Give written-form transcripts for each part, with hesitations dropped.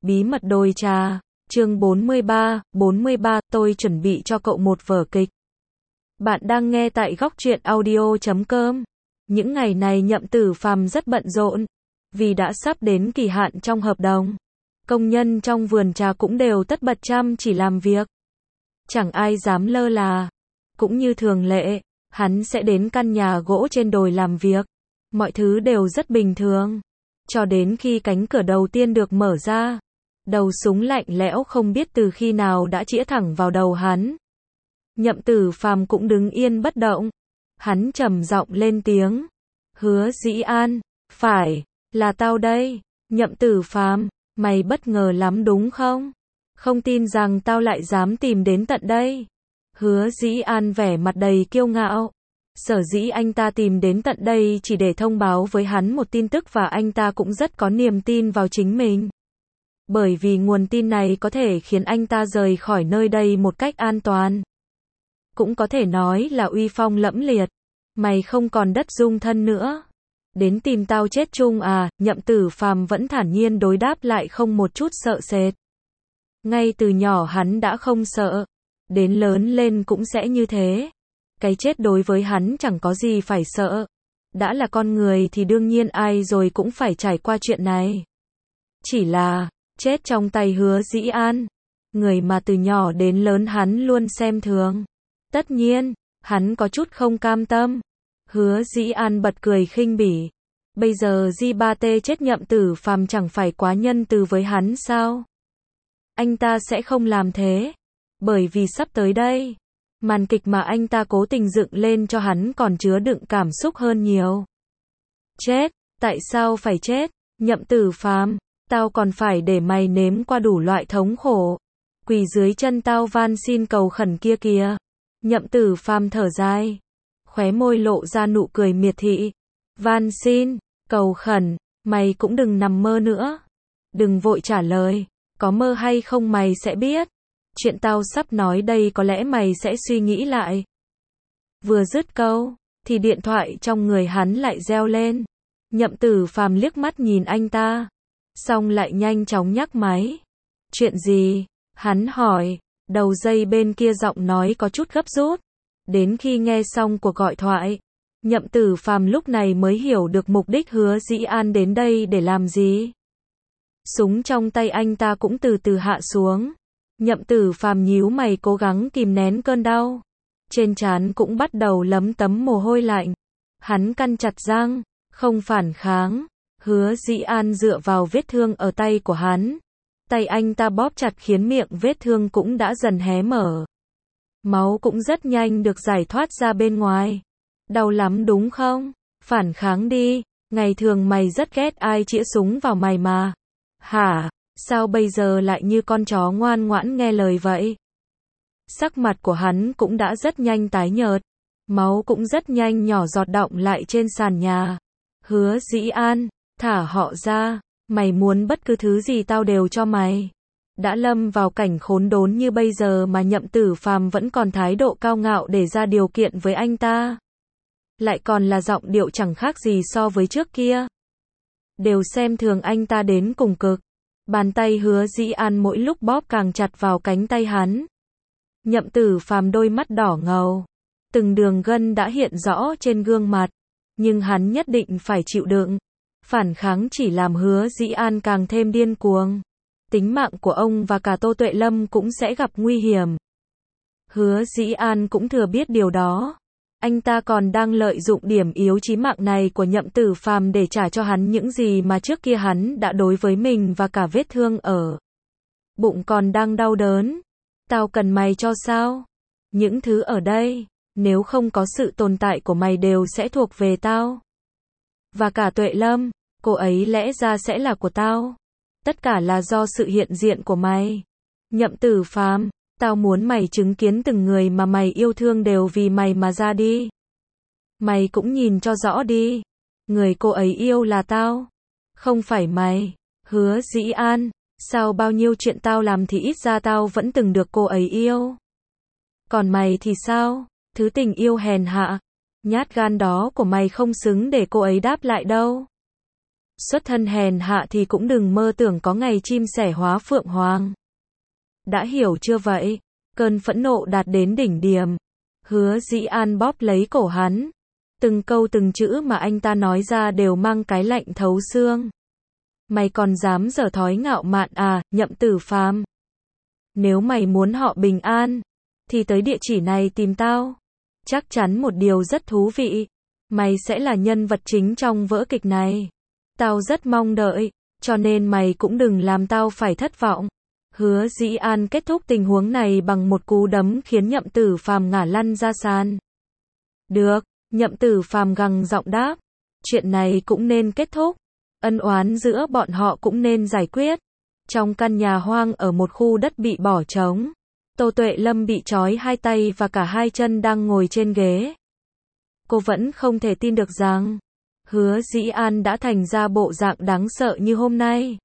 Bí mật đồi trà, chương 43, tôi chuẩn bị cho cậu một vở kịch. Bạn đang nghe tại góc truyện audio.com. Những ngày này Nhậm Tử Phàm rất bận rộn, vì đã sắp đến kỳ hạn trong hợp đồng. Công nhân trong vườn trà cũng đều tất bật chăm chỉ làm việc. Chẳng ai dám lơ là. Cũng như thường lệ, hắn sẽ đến căn nhà gỗ trên đồi làm việc. Mọi thứ đều rất bình thường. Cho đến khi cánh cửa đầu tiên được mở ra, đầu súng lạnh lẽo không biết từ khi nào đã chĩa thẳng vào đầu hắn. Nhậm Tử Phàm cũng đứng yên bất động. Hắn trầm giọng lên tiếng. Hứa Dĩ An, phải, là tao đây. Nhậm Tử Phàm, mày bất ngờ lắm đúng không? Không tin rằng tao lại dám tìm đến tận đây. Hứa Dĩ An vẻ mặt đầy kiêu ngạo. Sở dĩ anh ta tìm đến tận đây chỉ để thông báo với hắn một tin tức và anh ta cũng rất có niềm tin vào chính mình. Bởi vì nguồn tin này có thể khiến anh ta rời khỏi nơi đây một cách an toàn. Cũng có thể nói là uy phong lẫm liệt. Mày không còn đất dung thân nữa. Đến tìm tao chết chung à? Nhậm Tử Phàm vẫn thản nhiên đối đáp lại không một chút sợ sệt. Ngay từ nhỏ hắn đã không sợ. Đến lớn lên cũng sẽ như thế. Cái chết đối với hắn chẳng có gì phải sợ. Đã là con người thì đương nhiên ai rồi cũng phải trải qua chuyện này. Chỉ là, chết trong tay Hứa Dĩ An. Người mà từ nhỏ đến lớn hắn luôn xem thường. Tất nhiên, hắn có chút không cam tâm. Hứa Dĩ An bật cười khinh bỉ. Bây giờ Di3T chết Nhậm Tử Phàm chẳng phải quá nhân từ với hắn sao? Anh ta sẽ không làm thế. Bởi vì sắp tới đây, màn kịch mà anh ta cố tình dựng lên cho hắn còn chứa đựng cảm xúc hơn nhiều. Chết? Tại sao phải chết? Nhậm Tử Phàm, tao còn phải để mày nếm qua đủ loại thống khổ. Quỳ dưới chân tao van xin cầu khẩn kia kìa. Nhậm Tử Phàm thở dài, khóe môi lộ ra nụ cười miệt thị. Van xin, cầu khẩn, mày cũng đừng nằm mơ nữa. Đừng vội trả lời, có mơ hay không mày sẽ biết. Chuyện tao sắp nói đây có lẽ mày sẽ suy nghĩ lại. Vừa dứt câu, thì điện thoại trong người hắn lại reo lên. Nhậm Tử Phàm liếc mắt nhìn anh ta, xong lại nhanh chóng nhắc máy. Chuyện gì? Hắn hỏi. Đầu dây bên kia giọng nói có chút gấp rút. Đến khi nghe xong cuộc gọi thoại, Nhậm Tử Phàm lúc này mới hiểu được mục đích Hứa Dĩ An đến đây để làm gì. Súng trong tay anh ta cũng từ từ hạ xuống. Nhậm Tử Phàm nhíu mày cố gắng kìm nén cơn đau. Trên trán cũng bắt đầu lấm tấm mồ hôi lạnh. Hắn căn chặt răng, không phản kháng. Hứa Dĩ An dựa vào vết thương ở tay của hắn. Tay anh ta bóp chặt khiến miệng vết thương cũng đã dần hé mở. Máu cũng rất nhanh được giải thoát ra bên ngoài. Đau lắm đúng không? Phản kháng đi. Ngày thường mày rất ghét ai chĩa súng vào mày mà. Hả? Sao bây giờ lại như con chó ngoan ngoãn nghe lời vậy? Sắc mặt của hắn cũng đã rất nhanh tái nhợt. Máu cũng rất nhanh nhỏ giọt đọng lại trên sàn nhà. Hứa Dĩ An, thả họ ra. Mày muốn bất cứ thứ gì tao đều cho mày. Đã lâm vào cảnh khốn đốn như bây giờ mà Nhậm Tử Phàm vẫn còn thái độ cao ngạo để ra điều kiện với anh ta. Lại còn là giọng điệu chẳng khác gì so với trước kia. Đều xem thường anh ta đến cùng cực. Bàn tay Hứa Dĩ An mỗi lúc bóp càng chặt vào cánh tay hắn. Nhậm Tử Phàm đôi mắt đỏ ngầu. Từng đường gân đã hiện rõ trên gương mặt. Nhưng hắn nhất định phải chịu đựng. Phản kháng chỉ làm Hứa Dĩ An càng thêm điên cuồng. Tính mạng của ông và cả Tô Tuệ Lâm cũng sẽ gặp nguy hiểm. Hứa Dĩ An cũng thừa biết điều đó. Anh ta còn đang lợi dụng điểm yếu chí mạng này của Nhậm Tử Phàm để trả cho hắn những gì mà trước kia hắn đã đối với mình và cả vết thương ở bụng còn đang đau đớn. Tao cần mày cho sao? Những thứ ở đây, nếu không có sự tồn tại của mày đều sẽ thuộc về tao. Và cả Tuệ Lâm, cô ấy lẽ ra sẽ là của tao. Tất cả là do sự hiện diện của mày. Nhậm Tử Phàm, tao muốn mày chứng kiến từng người mà mày yêu thương đều vì mày mà ra đi. Mày cũng nhìn cho rõ đi. Người cô ấy yêu là tao. Không phải mày. Hứa Dĩ An, sao bao nhiêu chuyện tao làm thì ít ra tao vẫn từng được cô ấy yêu. Còn mày thì sao? Thứ tình yêu hèn hạ. Nhát gan đó của mày không xứng để cô ấy đáp lại đâu. Xuất thân hèn hạ thì cũng đừng mơ tưởng có ngày chim sẻ hóa phượng hoàng. Đã hiểu chưa vậy? Cơn phẫn nộ đạt đến đỉnh điểm. Hứa Dĩ An bóp lấy cổ hắn. Từng câu từng chữ mà anh ta nói ra đều mang cái lạnh thấu xương. Mày còn dám dở thói ngạo mạn à, Nhậm Tử Phàm? Nếu mày muốn họ bình an, thì tới địa chỉ này tìm tao. Chắc chắn một điều rất thú vị. Mày sẽ là nhân vật chính trong vở kịch này. Tao rất mong đợi, cho nên mày cũng đừng làm tao phải thất vọng. Hứa Dĩ An kết thúc tình huống này bằng một cú đấm khiến Nhậm Tử Phàm ngả lăn ra sàn. Được, Nhậm Tử Phàm gằn giọng đáp. Chuyện này cũng nên kết thúc. Ân oán giữa bọn họ cũng nên giải quyết. Trong căn nhà hoang ở một khu đất bị bỏ trống, Tô Tuệ Lâm bị trói hai tay và cả hai chân đang ngồi trên ghế. Cô vẫn không thể tin được rằng Hứa Dĩ An đã thành ra bộ dạng đáng sợ như hôm nay.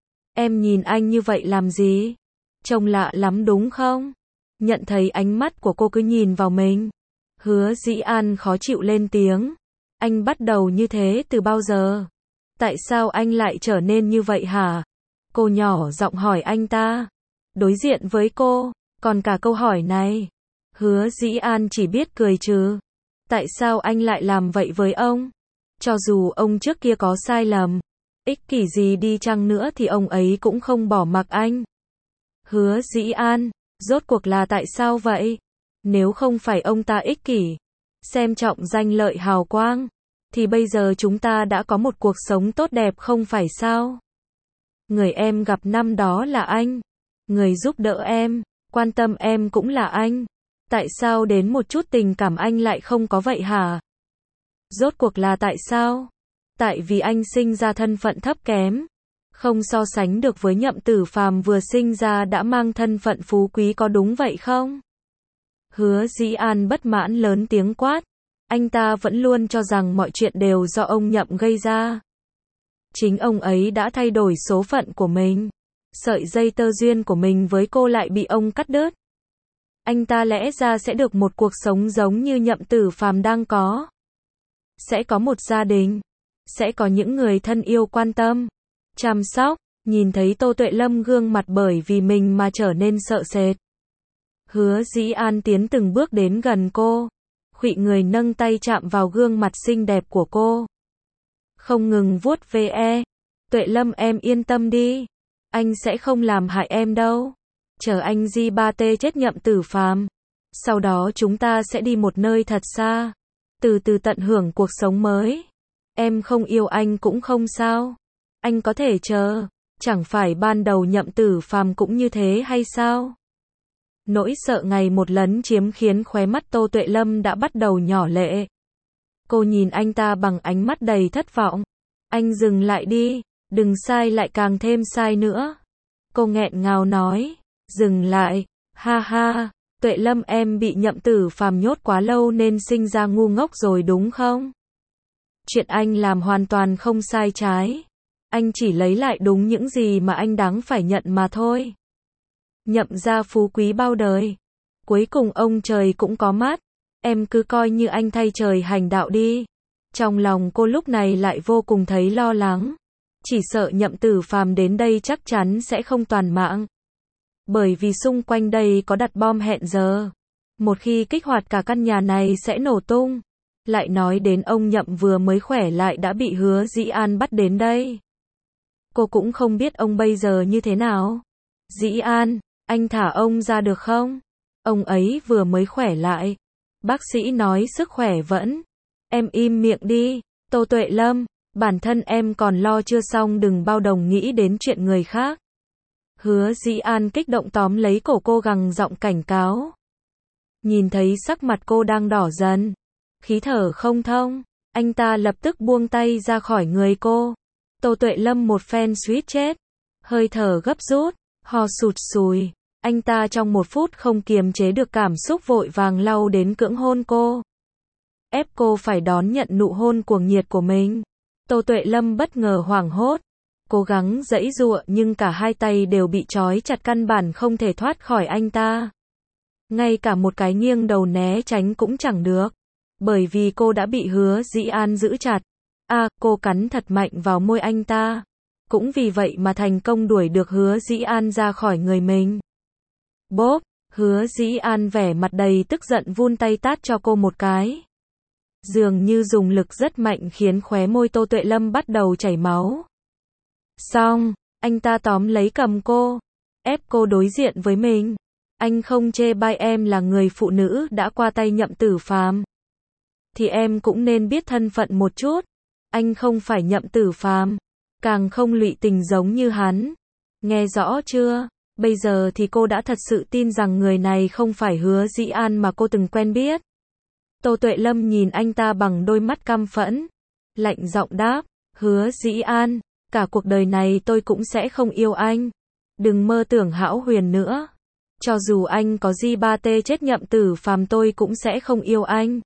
Em nhìn anh như vậy làm gì? Trông lạ lắm đúng không? Nhận thấy ánh mắt của cô cứ nhìn vào mình. Hứa Dĩ An khó chịu lên tiếng. Anh bắt đầu như thế từ bao giờ? Tại sao anh lại trở nên như vậy hả? Cô nhỏ giọng hỏi anh ta. Đối diện với cô, còn cả câu hỏi này. Hứa Dĩ An chỉ biết cười trừ. Tại sao anh lại làm vậy với ông? Cho dù ông trước kia có sai lầm, ích kỷ gì đi chăng nữa thì ông ấy cũng không bỏ mặc anh. Hứa Dĩ An, rốt cuộc là tại sao vậy? Nếu không phải ông ta ích kỷ, xem trọng danh lợi hào quang, thì bây giờ chúng ta đã có một cuộc sống tốt đẹp không phải sao? Người em gặp năm đó là anh. Người giúp đỡ em, quan tâm em cũng là anh. Tại sao đến một chút tình cảm anh lại không có vậy hả? Rốt cuộc là tại sao? Tại vì anh sinh ra thân phận thấp kém, không so sánh được với Nhậm Tử Phàm vừa sinh ra đã mang thân phận phú quý, có đúng vậy không? Hứa Dĩ An bất mãn lớn tiếng quát. Anh ta vẫn luôn cho rằng mọi chuyện đều do ông Nhậm gây ra. Chính ông ấy đã thay đổi số phận của mình. Sợi dây tơ duyên của mình với cô lại bị ông cắt đứt. Anh ta lẽ ra sẽ được một cuộc sống giống như Nhậm Tử Phàm đang có. Sẽ có một gia đình. Sẽ có những người thân yêu quan tâm, chăm sóc. Nhìn thấy Tô Tuệ Lâm gương mặt bởi vì mình mà trở nên sợ sệt. Hứa Dĩ An tiến từng bước đến gần cô. Khuỵu người nâng tay chạm vào gương mặt xinh đẹp của cô. Không ngừng vuốt ve. Tuệ Lâm em yên tâm đi. Anh sẽ không làm hại em đâu. Chờ anh di ba tê chết Nhậm Tử Phàm. Sau đó chúng ta sẽ đi một nơi thật xa. Từ từ tận hưởng cuộc sống mới. Em không yêu anh cũng không sao. Anh có thể chờ. Chẳng phải ban đầu Nhậm Tử Phàm cũng như thế hay sao? Nỗi sợ ngày một lấn chiếm khiến khóe mắt Tô Tuệ Lâm đã bắt đầu nhỏ lệ. Cô nhìn anh ta bằng ánh mắt đầy thất vọng. Anh dừng lại đi, đừng sai lại càng thêm sai nữa. Cô nghẹn ngào nói, dừng lại, ha ha, Tuệ Lâm em bị Nhậm Tử Phàm nhốt quá lâu nên sinh ra ngu ngốc rồi đúng không? Chuyện anh làm hoàn toàn không sai trái. Anh chỉ lấy lại đúng những gì mà anh đáng phải nhận mà thôi. Nhậm gia phú quý bao đời. Cuối cùng ông trời cũng có mắt. Em cứ coi như anh thay trời hành đạo đi. Trong lòng cô lúc này lại vô cùng thấy lo lắng. Chỉ sợ Nhậm Tử Phàm đến đây chắc chắn sẽ không toàn mạng. Bởi vì xung quanh đây có đặt bom hẹn giờ. Một khi kích hoạt cả căn nhà này sẽ nổ tung. Lại nói đến ông Nhậm vừa mới khỏe lại đã bị Hứa Dĩ An bắt đến đây. Cô cũng không biết ông bây giờ như thế nào. Dĩ An, anh thả ông ra được không? Ông ấy vừa mới khỏe lại. Bác sĩ nói sức khỏe vẫn. Em im miệng đi, Tô Tuệ Lâm, bản thân em còn lo chưa xong đừng bao đồng nghĩ đến chuyện người khác. Hứa Dĩ An kích động tóm lấy cổ cô gằn giọng cảnh cáo. Nhìn thấy sắc mặt cô đang đỏ dần, khí thở không thông, anh ta lập tức buông tay ra khỏi người cô. Tô Tuệ Lâm một phen suýt chết, hơi thở gấp rút, ho sụt sùi. Anh ta trong một phút không kiềm chế được cảm xúc vội vàng lao đến cưỡng hôn cô. Ép cô phải đón nhận nụ hôn cuồng nhiệt của mình. Tô Tuệ Lâm bất ngờ hoảng hốt, cố gắng giãy giụa nhưng cả hai tay đều bị trói chặt căn bản không thể thoát khỏi anh ta. Ngay cả một cái nghiêng đầu né tránh cũng chẳng được, bởi vì cô đã bị Hứa Dĩ An giữ chặt. Cô cắn thật mạnh vào môi anh ta. Cũng vì vậy mà thành công đuổi được Hứa Dĩ An ra khỏi người mình. Bốp, Hứa Dĩ An vẻ mặt đầy tức giận vun tay tát cho cô một cái. Dường như dùng lực rất mạnh khiến khóe môi Tô Tuệ Lâm bắt đầu chảy máu. Xong, anh ta tóm lấy cầm cô, ép cô đối diện với mình. Anh không chê bai em là người phụ nữ đã qua tay Nhậm Tử Phàm, thì em cũng nên biết thân phận một chút. Anh không phải Nhậm Tử Phàm, càng không lụy tình giống như hắn. Nghe rõ chưa? Bây giờ thì cô đã thật sự tin rằng người này không phải Hứa Dĩ An mà cô từng quen biết. Tô Tuệ Lâm nhìn anh ta bằng đôi mắt căm phẫn, lạnh giọng đáp, Hứa Dĩ An, cả cuộc đời này tôi cũng sẽ không yêu anh. Đừng mơ tưởng hão huyền nữa. Cho dù anh có G3T chết Nhậm Tử Phàm tôi cũng sẽ không yêu anh.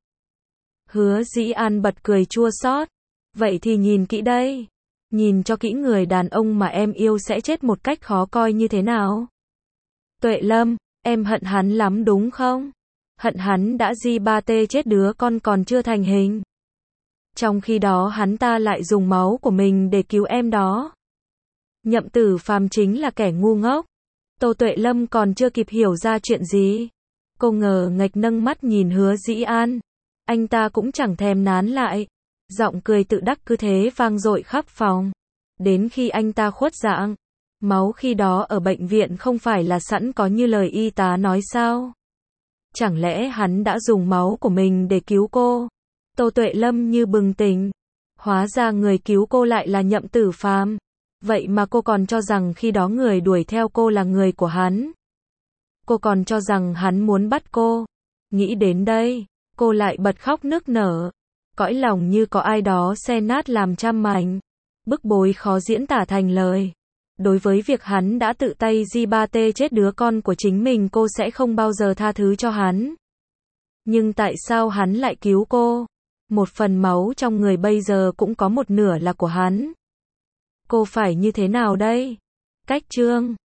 Hứa Dĩ An bật cười chua xót. Vậy thì nhìn kỹ đây. Nhìn cho kỹ người đàn ông mà em yêu sẽ chết một cách khó coi như thế nào. Tuệ Lâm, em hận hắn lắm đúng không? Hận hắn đã G3T chết đứa con còn chưa thành hình. Trong khi đó hắn ta lại dùng máu của mình để cứu em đó. Nhậm Tử Phàm chính là kẻ ngu ngốc. Tô Tuệ Lâm còn chưa kịp hiểu ra chuyện gì. Cô ngờ nghệch nâng mắt nhìn Hứa Dĩ An. Anh ta cũng chẳng thèm nán lại. Giọng cười tự đắc cứ thế vang dội khắp phòng. Đến khi anh ta khuất dạng. Máu khi đó ở bệnh viện không phải là sẵn có như lời y tá nói sao? Chẳng lẽ hắn đã dùng máu của mình để cứu cô? Tô Tuệ Lâm như bừng tỉnh. Hóa ra người cứu cô lại là Nhậm Tử Phàm. Vậy mà cô còn cho rằng khi đó người đuổi theo cô là người của hắn. Cô còn cho rằng hắn muốn bắt cô. Nghĩ đến đây, cô lại bật khóc nức nở. Cõi lòng như có ai đó xé nát làm trăm mảnh. Bức bối khó diễn tả thành lời. Đối với việc hắn đã tự tay G3T chết đứa con của chính mình cô sẽ không bao giờ tha thứ cho hắn. Nhưng tại sao hắn lại cứu cô? Một phần máu trong người bây giờ cũng có một nửa là của hắn. Cô phải như thế nào đây? Cách chương